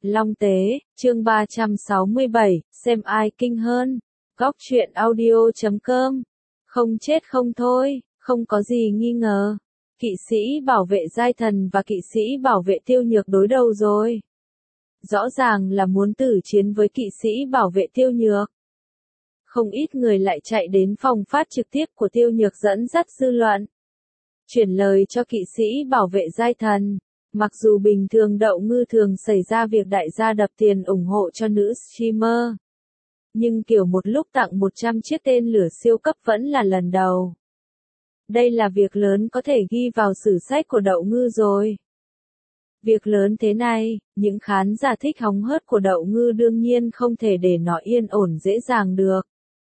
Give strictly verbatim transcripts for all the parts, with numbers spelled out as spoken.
Long Tế, chương ba trăm sáu mươi bảy, xem ai kinh hơn. Góc truyện audio chấm com. Không chết không thôi, không có gì nghi ngờ. Kỵ sĩ bảo vệ giai thần và kỵ sĩ bảo vệ tiêu nhược đối đầu rồi. Rõ ràng là muốn tử chiến với kỵ sĩ bảo vệ tiêu nhược. Không ít người lại chạy đến phòng phát trực tiếp của tiêu nhược dẫn dắt dư luận. Chuyển lời cho kỵ sĩ bảo vệ giai thần. Mặc dù bình thường Đậu Ngư thường xảy ra việc đại gia đập tiền ủng hộ cho nữ streamer. Nhưng kiểu một lúc tặng một trăm chiếc tên lửa siêu cấp vẫn là lần đầu. Đây là việc lớn có thể ghi vào sử sách của Đậu Ngư rồi. Việc lớn thế này, những khán giả thích hóng hớt của Đậu Ngư đương nhiên không thể để nó yên ổn dễ dàng được.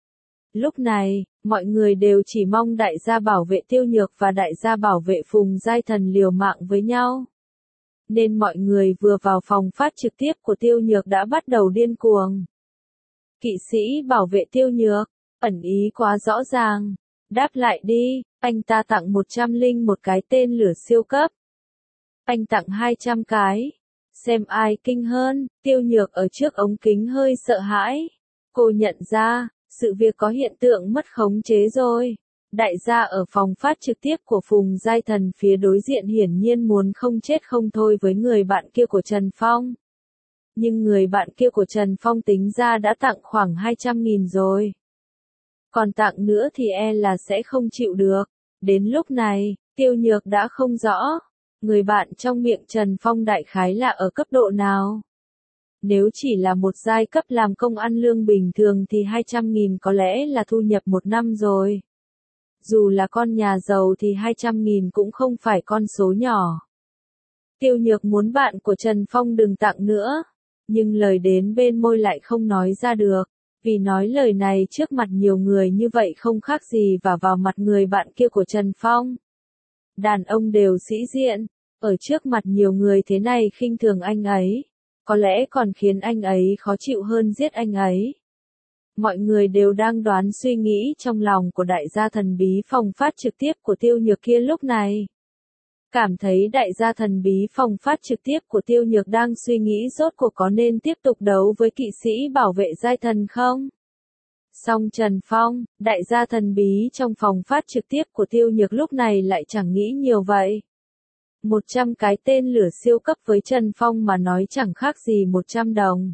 Lúc này, mọi người đều chỉ mong đại gia bảo vệ tiêu nhược và đại gia bảo vệ Phùng Giai Thần liều mạng với nhau. Nên mọi người vừa vào phòng phát trực tiếp của tiêu nhược đã bắt đầu điên cuồng. Kỵ sĩ bảo vệ tiêu nhược, ẩn ý quá rõ ràng. Đáp lại đi, anh ta tặng một trăm lẻ một cái tên lửa siêu cấp. Anh tặng hai trăm cái. Xem ai kinh hơn, tiêu nhược ở trước ống kính hơi sợ hãi. Cô nhận ra, sự việc có hiện tượng mất khống chế rồi. Đại gia ở phòng phát trực tiếp của Phùng Giai Thần phía đối diện hiển nhiên muốn không chết không thôi với người bạn kia của Trần Phong. Nhưng người bạn kia của Trần Phong tính ra đã tặng khoảng hai trăm nghìn rồi. Còn tặng nữa thì e là sẽ không chịu được. Đến lúc này, tiêu nhược đã không rõ. Người bạn trong miệng Trần Phong đại khái là ở cấp độ nào? Nếu chỉ là một giai cấp làm công ăn lương bình thường thì hai trăm nghìn có lẽ là thu nhập một năm rồi. Dù là con nhà giàu thì hai trăm nghìn cũng không phải con số nhỏ. Tiêu nhược muốn bạn của Trần Phong đừng tặng nữa. Nhưng lời đến bên môi lại không nói ra được. Vì nói lời này trước mặt nhiều người như vậy không khác gì và vào mặt người bạn kia của Trần Phong. Đàn ông đều sĩ diện. Ở trước mặt nhiều người thế này khinh thường anh ấy. Có lẽ còn khiến anh ấy khó chịu hơn giết anh ấy. Mọi người đều đang đoán suy nghĩ trong lòng của đại gia thần bí phòng phát trực tiếp của tiêu nhược kia lúc này. Cảm thấy đại gia thần bí phòng phát trực tiếp của tiêu nhược đang suy nghĩ rốt cuộc có nên tiếp tục đấu với kỵ sĩ bảo vệ giai thần không? Song Trần Phong, đại gia thần bí trong phòng phát trực tiếp của tiêu nhược lúc này lại chẳng nghĩ nhiều vậy. một trăm cái tên lửa siêu cấp với Trần Phong mà nói chẳng khác gì một trăm đồng.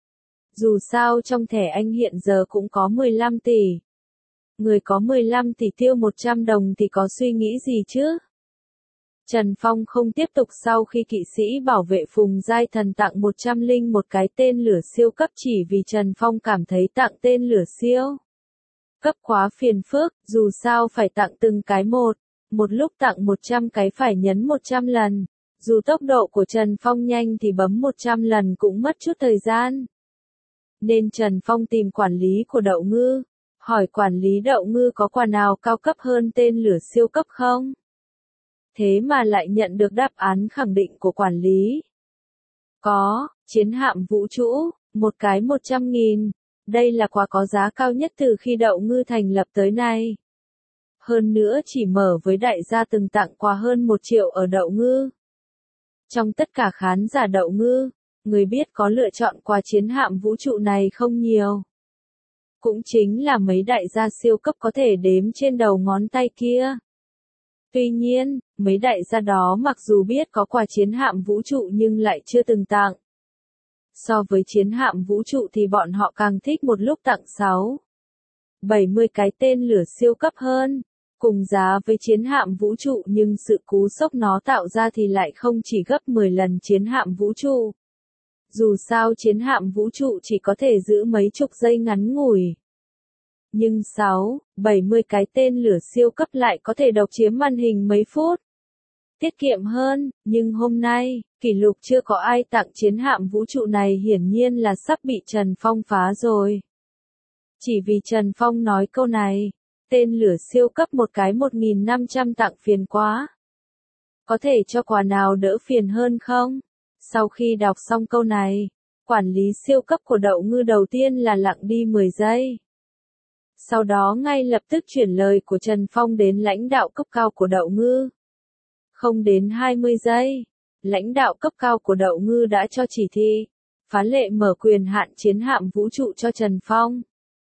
Dù sao trong thẻ anh hiện giờ cũng có mười lăm tỷ. Người có mười lăm tỷ tiêu một trăm đồng thì có suy nghĩ gì chứ? Trần Phong không tiếp tục sau khi kỵ sĩ bảo vệ Phùng Giai Thần tặng một trăm lẻ một cái tên lửa siêu cấp chỉ vì Trần Phong cảm thấy tặng tên lửa siêu cấp quá phiền phức, dù sao phải tặng từng cái một. Một lúc tặng một trăm cái phải nhấn một trăm lần. Dù tốc độ của Trần Phong nhanh thì bấm một trăm lần cũng mất chút thời gian. Nên Trần Phong tìm quản lý của Đậu Ngư. Hỏi quản lý Đậu Ngư có quà nào cao cấp hơn tên lửa siêu cấp không? Thế mà lại nhận được đáp án khẳng định của quản lý. Có, chiến hạm vũ trụ, một cái một trăm nghìn. Đây là quà có giá cao nhất từ khi Đậu Ngư thành lập tới nay. Hơn nữa chỉ mở với đại gia từng tặng quà hơn một triệu ở Đậu Ngư. Trong tất cả khán giả Đậu Ngư, người biết có lựa chọn quà chiến hạm vũ trụ này không nhiều. Cũng chính là mấy đại gia siêu cấp có thể đếm trên đầu ngón tay kia. Tuy nhiên, mấy đại gia đó mặc dù biết có quà chiến hạm vũ trụ nhưng lại chưa từng tặng. So với chiến hạm vũ trụ thì bọn họ càng thích một lúc tặng sáu, bảy mươi cái tên lửa siêu cấp hơn. Cùng giá với chiến hạm vũ trụ nhưng sự cú sốc nó tạo ra thì lại không chỉ gấp mười lần chiến hạm vũ trụ. Dù sao chiến hạm vũ trụ chỉ có thể giữ mấy chục giây ngắn ngủi. Nhưng sáu, bảy mươi cái tên lửa siêu cấp lại có thể độc chiếm màn hình mấy phút. Tiết kiệm hơn, nhưng hôm nay, kỷ lục chưa có ai tặng chiến hạm vũ trụ này hiển nhiên là sắp bị Trần Phong phá rồi. Chỉ vì Trần Phong nói câu này, tên lửa siêu cấp một cái một nghìn năm trăm tặng phiền quá. Có thể cho quà nào đỡ phiền hơn không? Sau khi đọc xong câu này, quản lý siêu cấp của Đậu Ngư đầu tiên là lặng đi mười giây. Sau đó ngay lập tức chuyển lời của Trần Phong đến lãnh đạo cấp cao của Đậu Ngư. Không đến hai mươi giây, lãnh đạo cấp cao của Đậu Ngư đã cho chỉ thị. phá lệ mở quyền hạn chiến hạm vũ trụ cho Trần Phong.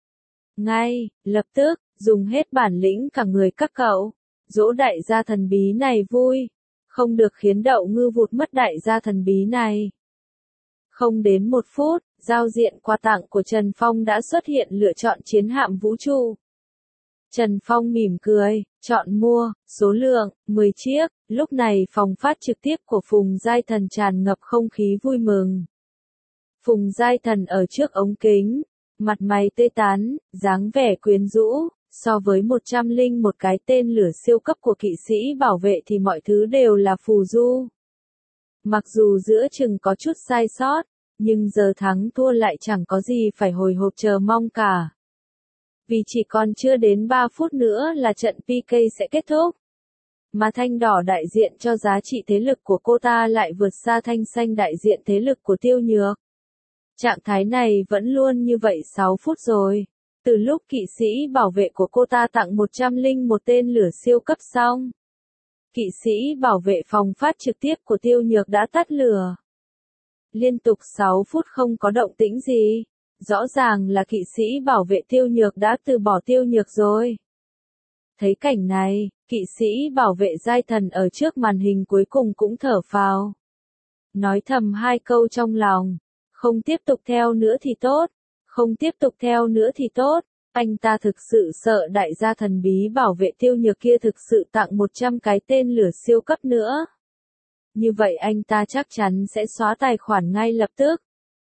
Ngay, lập tức, dùng hết bản lĩnh cả người các cậu, dỗ đại gia thần bí này vui, không được khiến Đậu Ngư vụt mất đại gia thần bí này. Không đến một phút, giao diện quà tặng của Trần Phong đã xuất hiện lựa chọn chiến hạm vũ trụ. Trần Phong mỉm cười, chọn mua, số lượng, mười chiếc, lúc này phòng phát trực tiếp của Phùng Giai Thần tràn ngập không khí vui mừng. Phùng Giai Thần ở trước ống kính, mặt mày tươi tắn, dáng vẻ quyến rũ, so với một trăm linh một cái tên lửa siêu cấp của kỵ sĩ bảo vệ thì mọi thứ đều là phù du. Mặc dù giữa chừng có chút sai sót, nhưng giờ thắng thua lại chẳng có gì phải hồi hộp chờ mong cả. Vì chỉ còn chưa đến ba phút nữa là trận pê ca sẽ kết thúc. Mà thanh đỏ đại diện cho giá trị thế lực của cô ta lại vượt xa thanh xanh đại diện thế lực của Tiêu Nhược. Trạng thái này vẫn luôn như vậy sáu phút rồi. Từ lúc kỵ sĩ bảo vệ của cô ta tặng một trăm linh một tên lửa siêu cấp xong. Kỵ sĩ bảo vệ phòng phát trực tiếp của Tiêu Nhược đã tắt lửa. Liên tục sáu phút không có động tĩnh gì. Rõ ràng là kỵ sĩ bảo vệ Tiêu Nhược đã từ bỏ Tiêu Nhược rồi. Thấy cảnh này, kỵ sĩ bảo vệ Giai Thần ở trước màn hình cuối cùng cũng thở phào. Nói thầm hai câu trong lòng. Không tiếp tục theo nữa thì tốt. Không tiếp tục theo nữa thì tốt. Anh ta thực sự sợ đại gia thần bí bảo vệ Tiêu Nhược kia thực sự tặng một trăm cái tên lửa siêu cấp nữa. Như vậy anh ta chắc chắn sẽ xóa tài khoản ngay lập tức.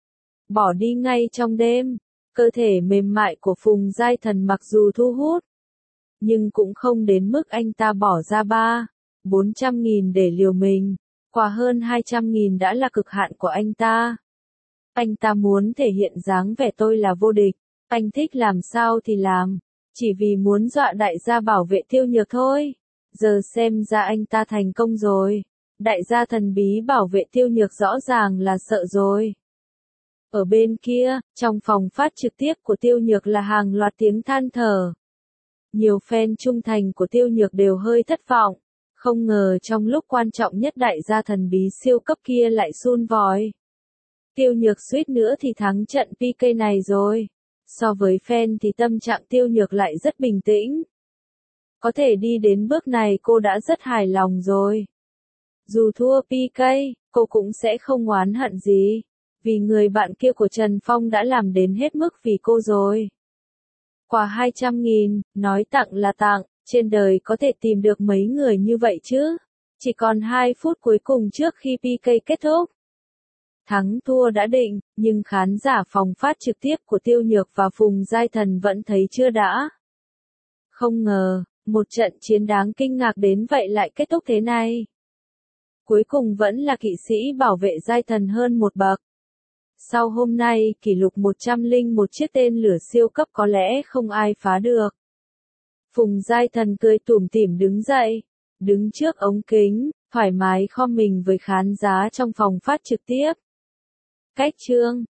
Bỏ đi ngay trong đêm. Cơ thể mềm mại của Phùng Giai Thần mặc dù thu hút, nhưng cũng không đến mức anh ta bỏ ra ba, bốn trăm nghìn để liều mình. Qua hơn hai trăm nghìn đã là cực hạn của anh ta. Anh ta muốn thể hiện dáng vẻ tôi là vô địch. Anh thích làm sao thì làm. Chỉ vì muốn dọa đại gia bảo vệ Tiêu Nhược thôi. Giờ xem ra anh ta thành công rồi. Đại gia thần bí bảo vệ Tiêu Nhược rõ ràng là sợ rồi. Ở bên kia, trong phòng phát trực tiếp của Tiêu Nhược là hàng loạt tiếng than thở. Nhiều fan trung thành của Tiêu Nhược đều hơi thất vọng. Không ngờ trong lúc quan trọng nhất đại gia thần bí siêu cấp kia lại sun vòi. Tiêu Nhược suýt nữa thì thắng trận pê ca này rồi. So với fan thì tâm trạng Tiêu Nhược lại rất bình tĩnh. Có thể đi đến bước này cô đã rất hài lòng rồi. Dù thua pê ca, cô cũng sẽ không oán hận gì. Vì người bạn kia của Trần Phong đã làm đến hết mức vì cô rồi. Quà hai trăm nghìn, nói tặng là tặng, trên đời có thể tìm được mấy người như vậy chứ. Chỉ còn hai phút cuối cùng trước khi pê ca kết thúc. Thắng thua đã định, nhưng khán giả phòng phát trực tiếp của Tiêu Nhược và Phùng Giai Thần vẫn thấy chưa đã. Không ngờ, một trận chiến đáng kinh ngạc đến vậy lại kết thúc thế này. Cuối cùng vẫn là kỵ sĩ bảo vệ Giai Thần hơn một bậc. Sau hôm nay, kỷ lục một trăm linh một chiếc tên lửa siêu cấp có lẽ không ai phá được. Phùng Giai Thần cười tủm tỉm đứng dậy, đứng trước ống kính, thoải mái khom mình với khán giả trong phòng phát trực tiếp. Cách chương